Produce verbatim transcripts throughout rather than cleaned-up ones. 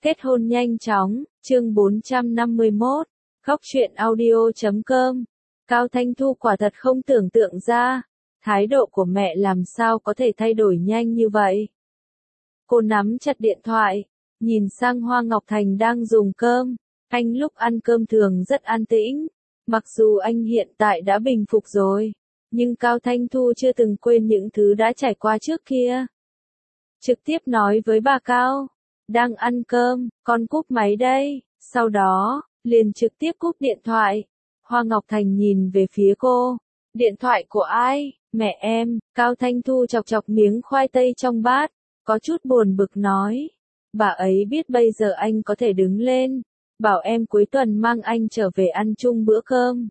Kết hôn nhanh chóng, chương bốn trăm năm mươi mốt, Góc truyện audio chấm com. Cao Thanh Thu quả thật không tưởng tượng ra, thái độ của mẹ làm sao có thể thay đổi nhanh như vậy. Cô nắm chặt điện thoại, nhìn sang Hoa Ngọc Thành đang dùng cơm, anh lúc ăn cơm thường rất an tĩnh, mặc dù anh hiện tại đã bình phục rồi, nhưng Cao Thanh Thu chưa từng quên những thứ đã trải qua trước kia. Trực tiếp nói với bà Cao, đang ăn cơm, con cúp máy đây, sau đó, liền trực tiếp cúp điện thoại. Hoa Ngọc Thành nhìn về phía cô, điện thoại của ai, mẹ em, Cao Thanh Thu chọc chọc miếng khoai tây trong bát, có chút buồn bực nói, bà ấy biết bây giờ anh có thể đứng lên, bảo em cuối tuần mang anh trở về ăn chung bữa cơm.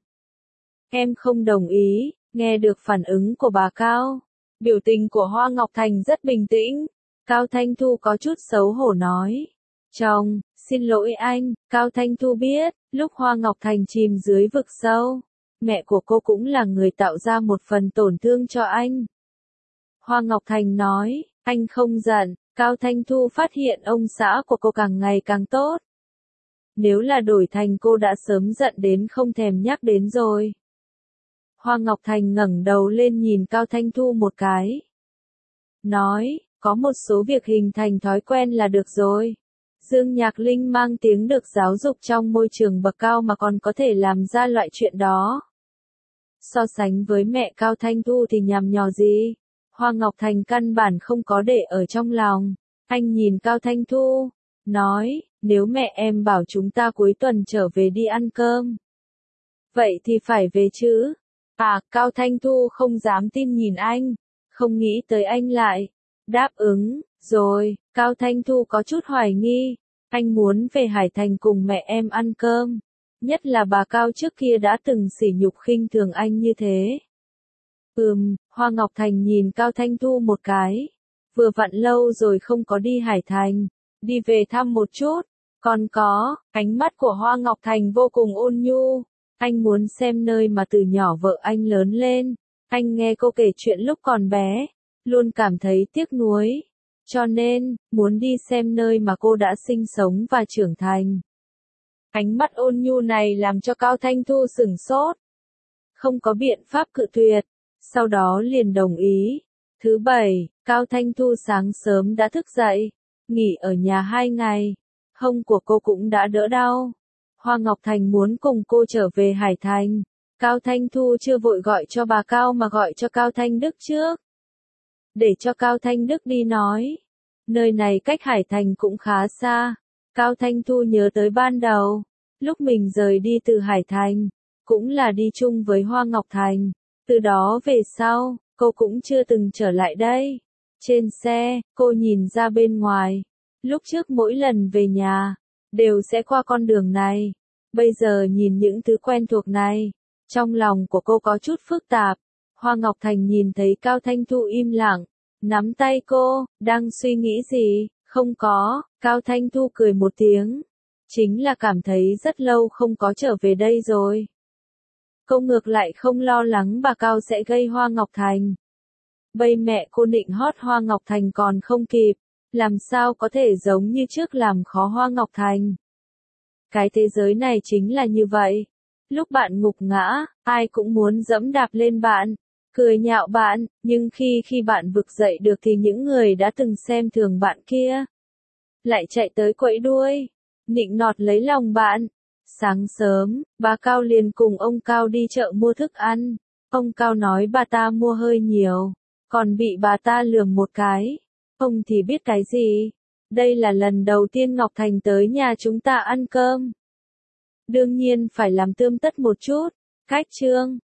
Em không đồng ý, nghe được phản ứng của bà Cao, biểu tình của Hoa Ngọc Thành rất bình tĩnh. Cao Thanh Thu có chút xấu hổ nói, chồng, xin lỗi anh. Cao Thanh Thu biết, lúc Hoa Ngọc Thành chìm dưới vực sâu, mẹ của cô cũng là người tạo ra một phần tổn thương cho anh. Hoa Ngọc Thành nói, anh không giận. Cao Thanh Thu phát hiện ông xã của cô càng ngày càng tốt. Nếu là đổi thành cô đã sớm giận đến không thèm nhắc đến rồi. Hoa Ngọc Thành ngẩng đầu lên nhìn Cao Thanh Thu một cái. Nói, có một số việc hình thành thói quen là được rồi. Dương Nhạc Linh mang tiếng được giáo dục trong môi trường bậc cao mà còn có thể làm ra loại chuyện đó. So sánh với mẹ Cao Thanh Thu thì nhằm nhò gì? Hoa Ngọc Thành căn bản không có để ở trong lòng. Anh nhìn Cao Thanh Thu, nói, nếu mẹ em bảo chúng ta cuối tuần trở về đi ăn cơm. Vậy thì phải về chứ? À, Cao Thanh Thu không dám tin nhìn anh, không nghĩ tới anh lại. Đáp ứng, rồi, Cao Thanh Thu có chút hoài nghi, anh muốn về Hải Thành cùng mẹ em ăn cơm. Nhất là bà Cao trước kia đã từng sỉ nhục khinh thường anh như thế. Ừm, Hoa Ngọc Thành nhìn Cao Thanh Thu một cái. Vừa vặn lâu rồi không có đi Hải Thành, đi về thăm một chút. Còn có, ánh mắt của Hoa Ngọc Thành vô cùng ôn nhu. Anh muốn xem nơi mà từ nhỏ vợ anh lớn lên. Anh nghe cô kể chuyện lúc còn bé, luôn cảm thấy tiếc nuối. Cho nên, muốn đi xem nơi mà cô đã sinh sống và trưởng thành. Ánh mắt ôn nhu này làm cho Cao Thanh Thu sửng sốt. Không có biện pháp cự tuyệt. Sau đó liền đồng ý. Thứ bảy, Cao Thanh Thu sáng sớm đã thức dậy, nghỉ ở nhà hai ngày. Hông của cô cũng đã đỡ đau. Hoa Ngọc Thành muốn cùng cô trở về Hải Thành. Cao Thanh Thu chưa vội gọi cho bà Cao mà gọi cho Cao Thanh Đức trước. Để cho Cao Thanh Đức đi nói. Nơi này cách Hải Thành cũng khá xa. Cao Thanh Thu nhớ tới ban đầu, lúc mình rời đi từ Hải Thành, cũng là đi chung với Hoa Ngọc Thành. Từ đó về sau, cô cũng chưa từng trở lại đây. Trên xe, cô nhìn ra bên ngoài. Lúc trước mỗi lần về nhà, đều sẽ qua con đường này. Bây giờ nhìn những thứ quen thuộc này, trong lòng của cô có chút phức tạp. Hoa Ngọc Thành nhìn thấy Cao Thanh Thu im lặng, nắm tay cô, đang suy nghĩ gì? Không có, Cao Thanh Thu cười một tiếng. Chính là cảm thấy rất lâu không có trở về đây rồi. Cô ngược lại không lo lắng bà Cao sẽ gây Hoa Ngọc Thành. Bây mẹ cô định hót Hoa Ngọc Thành còn không kịp, làm sao có thể giống như trước làm khó Hoa Ngọc Thành. Cái thế giới này chính là như vậy. Lúc bạn ngục ngã, ai cũng muốn dẫm đạp lên bạn, cười nhạo bạn, nhưng khi khi bạn vực dậy được thì những người đã từng xem thường bạn kia lại chạy tới quẫy đuôi, nịnh nọt lấy lòng bạn. Sáng sớm, bà Cao liền cùng ông Cao đi chợ mua thức ăn. Ông Cao nói bà ta mua hơi nhiều, còn bị bà ta lườm một cái. Ông thì biết cái gì? Đây là lần đầu tiên Ngọc Thành tới nhà chúng ta ăn cơm. Đương nhiên phải làm tươm tất một chút. Cách trương,